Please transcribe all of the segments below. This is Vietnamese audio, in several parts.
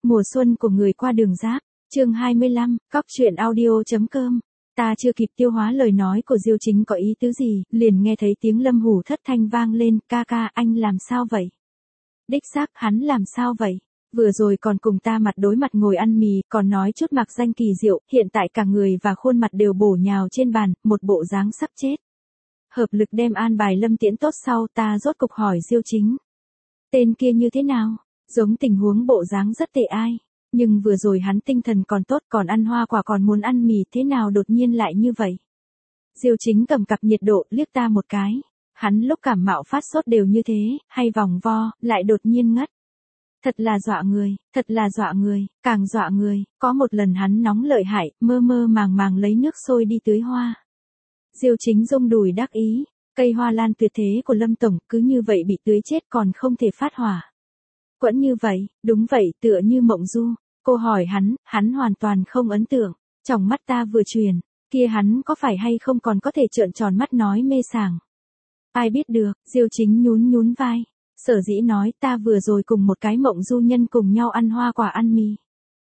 Mùa xuân của người qua đường giáp, chương 25, cóc truyện audio.com. Ta chưa kịp tiêu hóa lời nói của Diêu Chính có ý tứ gì, liền nghe thấy tiếng Lâm Hủ thất thanh vang lên, ca ca anh làm sao vậy? Đích xác hắn làm sao vậy? Vừa rồi còn cùng ta mặt đối mặt ngồi ăn mì, còn nói chút mặc danh kỳ diệu, hiện tại cả người và khuôn mặt đều bổ nhào trên bàn, một bộ dáng sắp chết. Hợp lực đem an bài Lâm Tiễn tốt sau, ta rốt cục hỏi Diêu Chính. Tên kia như thế nào? Giống tình huống bộ dáng rất tệ ai. Nhưng vừa rồi hắn tinh thần còn tốt, còn ăn hoa quả, còn muốn ăn mì, thế nào đột nhiên lại như vậy? Diêu Chính cầm cặp nhiệt độ liếc ta một cái. Hắn lúc cảm mạo phát sốt đều như thế, hay vòng vo, lại đột nhiên ngất. Thật là dọa người, thật là dọa người, càng dọa người. Có một lần hắn nóng lợi hại, mơ mơ màng màng lấy nước sôi đi tưới hoa. Diêu Chính rung đùi đắc ý, cây hoa lan tuyệt thế của Lâm tổng cứ như vậy bị tưới chết còn không thể phát hỏa. Quẫn như vậy, đúng vậy, tựa như mộng du. Cô hỏi hắn hoàn toàn không ấn tượng. Trong mắt ta vừa truyền, kia hắn có phải hay không còn có thể trợn tròn mắt nói mê sảng. Ai biết được, Diêu Chính nhún nhún vai. Sở dĩ nói ta vừa rồi cùng một cái mộng du nhân cùng nhau ăn hoa quả ăn mì.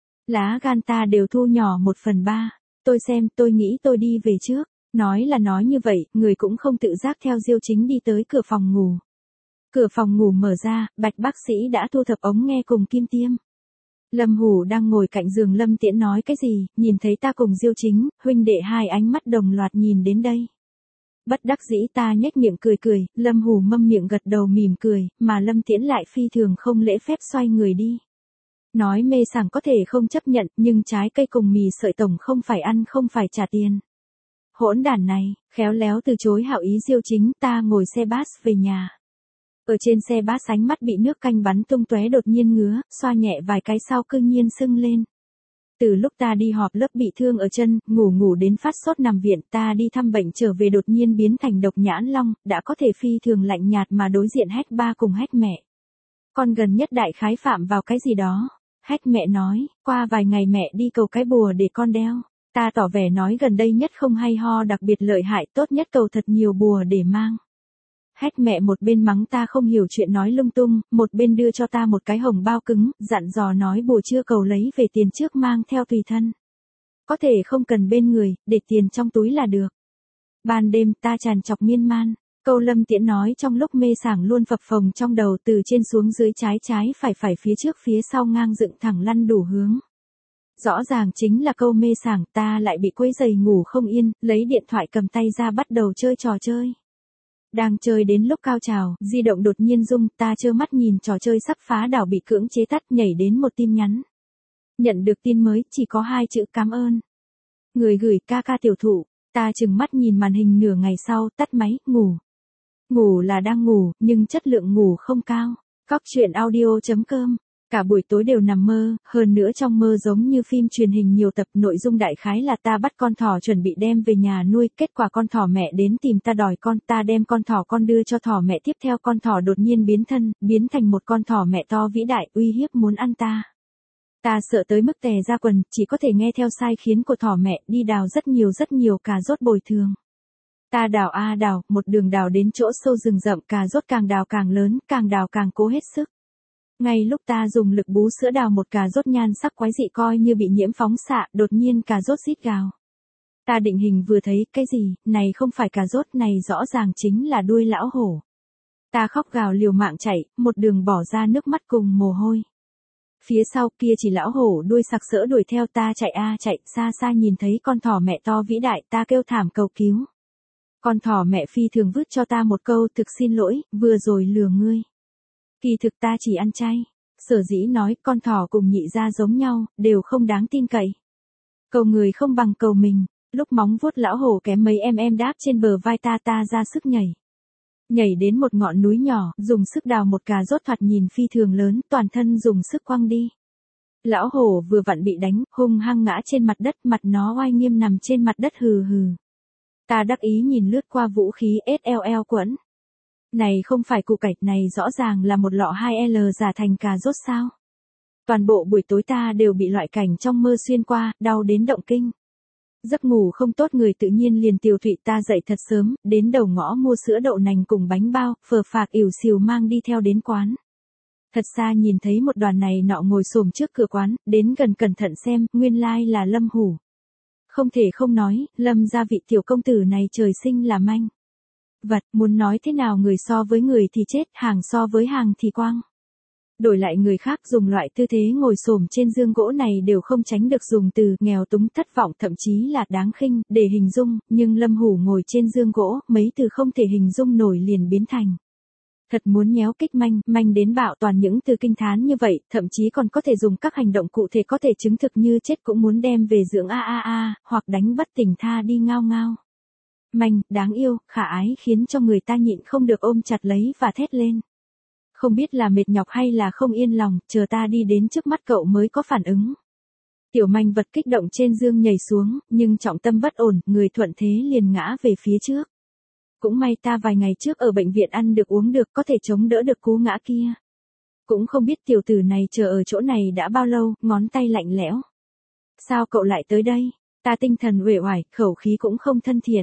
Lá gan ta đều thu nhỏ 1/3. Tôi xem, tôi nghĩ tôi đi về trước. Nói là nói như vậy, người cũng không tự giác theo Diêu Chính đi tới cửa phòng ngủ. Cửa phòng ngủ mở ra, Bạch bác sĩ đã thu thập ống nghe cùng kim tiêm. Lâm Hủ đang ngồi cạnh giường Lâm Tiễn nói cái gì, nhìn thấy ta cùng Diêu Chính, huynh đệ hai ánh mắt đồng loạt nhìn đến đây. Bất đắc dĩ ta nhếch miệng cười cười, Lâm Hủ mâm miệng gật đầu mỉm cười, mà Lâm Tiễn lại phi thường không lễ phép xoay người đi. Nói mê sảng có thể không chấp nhận, nhưng trái cây cùng mì sợi tổng không phải ăn không phải trả tiền. Hỗn đản này, khéo léo từ chối hảo ý Diêu Chính, ta ngồi xe bus về nhà. Ở trên xe bus ánh mắt bị nước canh bắn tung tóe đột nhiên ngứa, xoa nhẹ vài cái sau cư nhiên sưng lên. Từ lúc ta đi họp lớp bị thương ở chân, ngủ đến phát sốt nằm viện, ta đi thăm bệnh trở về đột nhiên biến thành độc nhãn long, đã có thể phi thường lạnh nhạt mà đối diện Hách ba cùng Hách mẹ. Con gần nhất đại khái phạm vào cái gì đó. Hách mẹ nói, qua vài ngày mẹ đi cầu cái bùa để con đeo. Ta tỏ vẻ nói gần đây nhất không hay ho đặc biệt lợi hại, tốt nhất cầu thật nhiều bùa để mang. Hách mẹ một bên mắng ta không hiểu chuyện nói lung tung, một bên đưa cho ta một cái hồng bao cứng, dặn dò nói bùa chưa cầu lấy về tiền trước mang theo tùy thân. Có thể không cần bên người, để tiền trong túi là được. Ban đêm ta tràn trọc miên man, câu Lâm Tiễn nói trong lúc mê sảng luôn phập phồng trong đầu, từ trên xuống dưới trái phải phía trước phía sau ngang dựng thẳng lăn đủ hướng. Rõ ràng chính là câu mê sảng, ta lại bị quấy giày ngủ không yên, lấy điện thoại cầm tay ra bắt đầu chơi trò chơi. Đang chơi đến lúc cao trào, di động đột nhiên rung, ta trơ mắt nhìn trò chơi sắp phá đảo bị cưỡng chế tắt, nhảy đến một tin nhắn. Nhận được tin mới, chỉ có 2 chữ cảm ơn. Người gửi ca ca tiểu thụ, ta chừng mắt nhìn màn hình nửa ngày sau, tắt máy, ngủ. Ngủ là đang ngủ, nhưng chất lượng ngủ không cao. Cóc truyện audio.com. Cả buổi tối đều nằm mơ, hơn nữa trong mơ giống như phim truyền hình nhiều tập, nội dung đại khái là ta bắt con thỏ chuẩn bị đem về nhà nuôi, kết quả con thỏ mẹ đến tìm ta đòi con, ta đem con thỏ con đưa cho thỏ mẹ, tiếp theo con thỏ đột nhiên biến thân, biến thành một con thỏ mẹ to vĩ đại, uy hiếp muốn ăn ta. Ta sợ tới mức tè ra quần, chỉ có thể nghe theo sai khiến của thỏ mẹ, đi đào rất nhiều cà rốt bồi thường. Ta đào a đào, một đường đào đến chỗ sâu rừng rậm, cà rốt càng đào càng lớn, càng đào càng cố hết sức. Ngay lúc ta dùng lực bú sữa đào một cà rốt nhan sắc quái dị coi như bị nhiễm phóng xạ, đột nhiên cà rốt rít gào. Ta định hình vừa thấy, cái gì, này không phải cà rốt, này rõ ràng chính là đuôi lão hổ. Ta khóc gào liều mạng chạy, một đường bỏ ra nước mắt cùng mồ hôi. Phía sau kia chỉ lão hổ đuôi sặc sỡ đuổi theo ta chạy chạy, xa xa nhìn thấy con thỏ mẹ to vĩ đại, ta kêu thảm cầu cứu. Con thỏ mẹ phi thường vứt cho ta một câu, thực xin lỗi, vừa rồi lừa ngươi. Kỳ thực ta chỉ ăn chay. Sở dĩ nói con thỏ cùng nhị gia giống nhau, đều không đáng tin cậy. Cầu người không bằng cầu mình. Lúc móng vuốt lão hổ kém mấy em đáp trên bờ vai ta ra sức nhảy. Nhảy đến một ngọn núi nhỏ, dùng sức đào một cà rốt thoạt nhìn phi thường lớn, toàn thân dùng sức quăng đi. Lão hổ vừa vặn bị đánh, hung hăng ngã trên mặt đất, mặt nó oai nghiêm nằm trên mặt đất hừ hừ. Ta đắc ý nhìn lướt qua vũ khí SLL quẫn. Này không phải củ cải, này rõ ràng là một lọ 2L giả thành cà rốt sao. Toàn bộ buổi tối ta đều bị loại cảnh trong mơ xuyên qua, đau đến động kinh. Giấc ngủ không tốt người tự nhiên liền tiều thụy, ta dậy thật sớm, đến đầu ngõ mua sữa đậu nành cùng bánh bao, phờ phạc ỉu xìu mang đi theo đến quán. Thật xa nhìn thấy một đoàn này nọ ngồi xổm trước cửa quán, đến gần cẩn thận xem, nguyên lai là Lâm Hủ. Không thể không nói, Lâm gia vị tiểu công tử này trời sinh là manh. Vật, muốn nói thế nào người so với người thì chết, hàng so với hàng thì quang. Đổi lại người khác dùng loại tư thế ngồi xổm trên giường gỗ này đều không tránh được dùng từ nghèo túng, thất vọng, thậm chí là đáng khinh để hình dung, nhưng Lâm Hủ ngồi trên giường gỗ, mấy từ không thể hình dung nổi liền biến thành. Thật muốn nhéo kích manh, manh đến bạo, toàn những từ kinh thán như vậy, thậm chí còn có thể dùng các hành động cụ thể có thể chứng thực như chết cũng muốn đem về dưỡng hoặc đánh bất tỉnh tha đi ngao ngao. Manh, đáng yêu, khả ái khiến cho người ta nhịn không được ôm chặt lấy và thét lên. Không biết là mệt nhọc hay là không yên lòng, chờ ta đi đến trước mắt cậu mới có phản ứng. Tiểu manh vật kích động trên giường nhảy xuống, nhưng trọng tâm bất ổn, người thuận thế liền ngã về phía trước. Cũng may ta vài ngày trước ở bệnh viện ăn được uống được, có thể chống đỡ được cú ngã kia. Cũng không biết tiểu tử này chờ ở chỗ này đã bao lâu, ngón tay lạnh lẽo. Sao cậu lại tới đây? Ta tinh thần uể oải, khẩu khí cũng không thân thiện.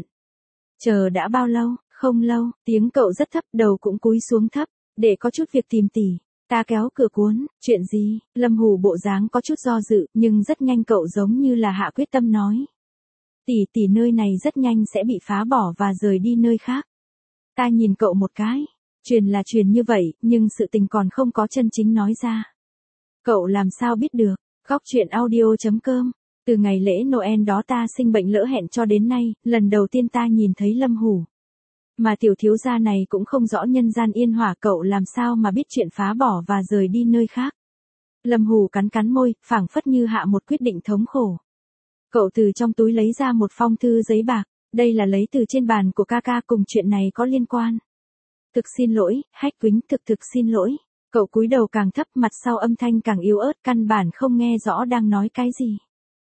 Chờ đã bao lâu? Không lâu, tiếng cậu rất thấp, đầu cũng cúi xuống thấp, để có chút việc tìm tỉ. Ta kéo cửa cuốn, chuyện gì? Lâm Hủ bộ dáng có chút do dự, nhưng rất nhanh cậu giống như là hạ quyết tâm nói. Tỷ nơi này rất nhanh sẽ bị phá bỏ và rời đi nơi khác. Ta nhìn cậu một cái, truyền là truyền như vậy, nhưng sự tình còn không có chân chính nói ra. Cậu làm sao biết được? Góc chuyện audio.com. Từ ngày lễ Noel đó ta sinh bệnh lỡ hẹn cho đến nay, lần đầu tiên ta nhìn thấy Lâm Hủ. Mà tiểu thiếu gia này cũng không rõ nhân gian yên hỏa, cậu làm sao mà biết chuyện phá bỏ và rời đi nơi khác. Lâm Hủ cắn cắn môi, phảng phất như hạ một quyết định thống khổ. Cậu từ trong túi lấy ra một phong thư giấy bạc, đây là lấy từ trên bàn của ca ca, cùng chuyện này có liên quan. Thực xin lỗi, Hách Quýnh, thực xin lỗi. Cậu cúi đầu càng thấp, mặt sau âm thanh càng yếu ớt, căn bản không nghe rõ đang nói cái gì.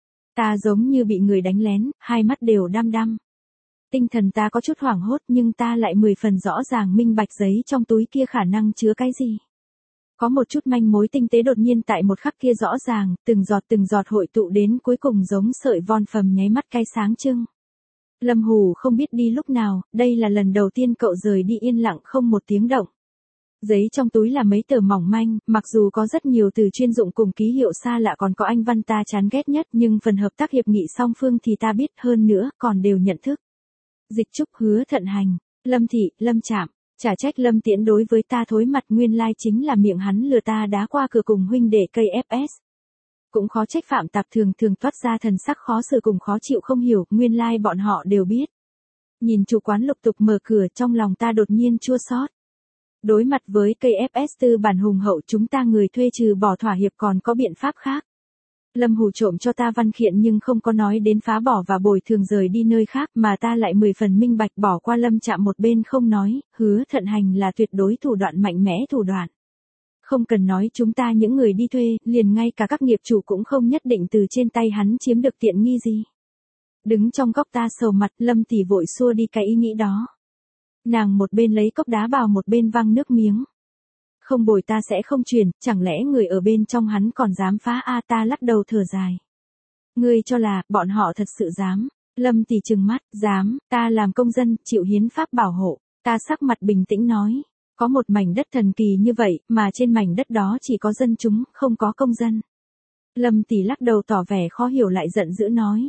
Ta giống như bị người đánh lén, hai mắt đều đăm đăm. Tinh thần ta có chút hoảng hốt, nhưng ta lại 10 phần rõ ràng minh bạch giấy trong túi kia khả năng chứa cái gì. Có một chút manh mối tinh tế đột nhiên tại một khắc kia rõ ràng, từng giọt hội tụ đến cuối cùng giống sợi von phầm nháy mắt cay sáng trưng. Lâm Hủ không biết đi lúc nào, đây là lần đầu tiên cậu rời đi yên lặng không một tiếng động. Giấy trong túi là mấy tờ mỏng manh, mặc dù có rất nhiều từ chuyên dụng cùng ký hiệu xa lạ, còn có anh văn ta chán ghét nhất, nhưng phần hợp tác hiệp nghị song phương thì ta biết, hơn nữa còn đều nhận thức. Dịch Trúc, Hứa Thận Hành, Lâm Thị, Lâm Trạm. Chả trách Lâm Tiễn đối với ta thối mặt, nguyên lai chính là miệng hắn lừa ta đá qua cửa cùng huynh đệ cây FS. Cũng khó trách Phạm Tạp thường toát ra thần sắc khó xử cùng khó chịu không hiểu, nguyên lai bọn họ đều biết. Nhìn chủ quán lục tục mở cửa, trong lòng ta đột nhiên chua xót. Đối mặt với cây FS tư bản hùng hậu, chúng ta người thuê trừ bỏ thỏa hiệp còn có biện pháp khác. Lâm Hủ trộm cho ta văn kiện nhưng không có nói đến phá bỏ và bồi thường rời đi nơi khác, mà ta lại 10 phần minh bạch, bỏ qua Lâm Trạm một bên không nói, Hứa Thận Hành là tuyệt đối thủ đoạn mạnh mẽ thủ đoạn. Không cần nói chúng ta những người đi thuê, liền ngay cả các nghiệp chủ cũng không nhất định từ trên tay hắn chiếm được tiện nghi gì. Đứng trong góc ta sầu mặt, Lâm tỷ vội xua đi cái ý nghĩ đó. Nàng một bên lấy cốc đá bào một bên văng nước miếng. Không bồi ta sẽ không chuyển, chẳng lẽ người ở bên trong hắn còn dám phá ta lắc đầu thở dài. Ngươi cho là, bọn họ thật sự dám. Lâm tỷ trừng mắt, dám, ta làm công dân, chịu hiến pháp bảo hộ. Ta sắc mặt bình tĩnh nói, có một mảnh đất thần kỳ như vậy, mà trên mảnh đất đó chỉ có dân chúng, không có công dân. Lâm tỷ lắc đầu tỏ vẻ khó hiểu lại giận dữ nói.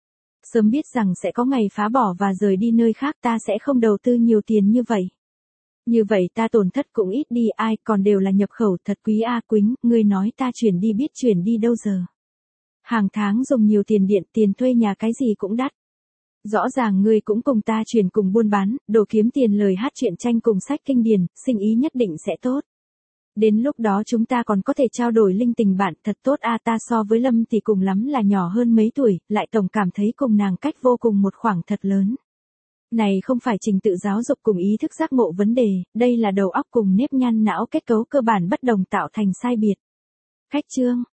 Sớm biết rằng sẽ có ngày phá bỏ và rời đi nơi khác, ta sẽ không đầu tư nhiều tiền như vậy. Như vậy ta tổn thất cũng ít đi, ai còn đều là nhập khẩu, thật quý Quýnh, ngươi nói ta chuyển đi biết chuyển đi đâu giờ. Hàng tháng dùng nhiều tiền điện, tiền thuê nhà cái gì cũng đắt. Rõ ràng ngươi cũng cùng ta chuyển cùng buôn bán, đồ kiếm tiền lời hát truyện tranh cùng sách kinh điển, sinh ý nhất định sẽ tốt. Đến lúc đó chúng ta còn có thể trao đổi linh tình bạn, thật tốt ta so với Lâm thì cùng lắm là nhỏ hơn mấy tuổi, lại tổng cảm thấy cùng nàng cách vô cùng một khoảng thật lớn. Này không phải trình tự giáo dục cùng ý thức giác ngộ vấn đề, đây là đầu óc cùng nếp nhăn não kết cấu cơ bản bất đồng tạo thành sai biệt. Khách trương,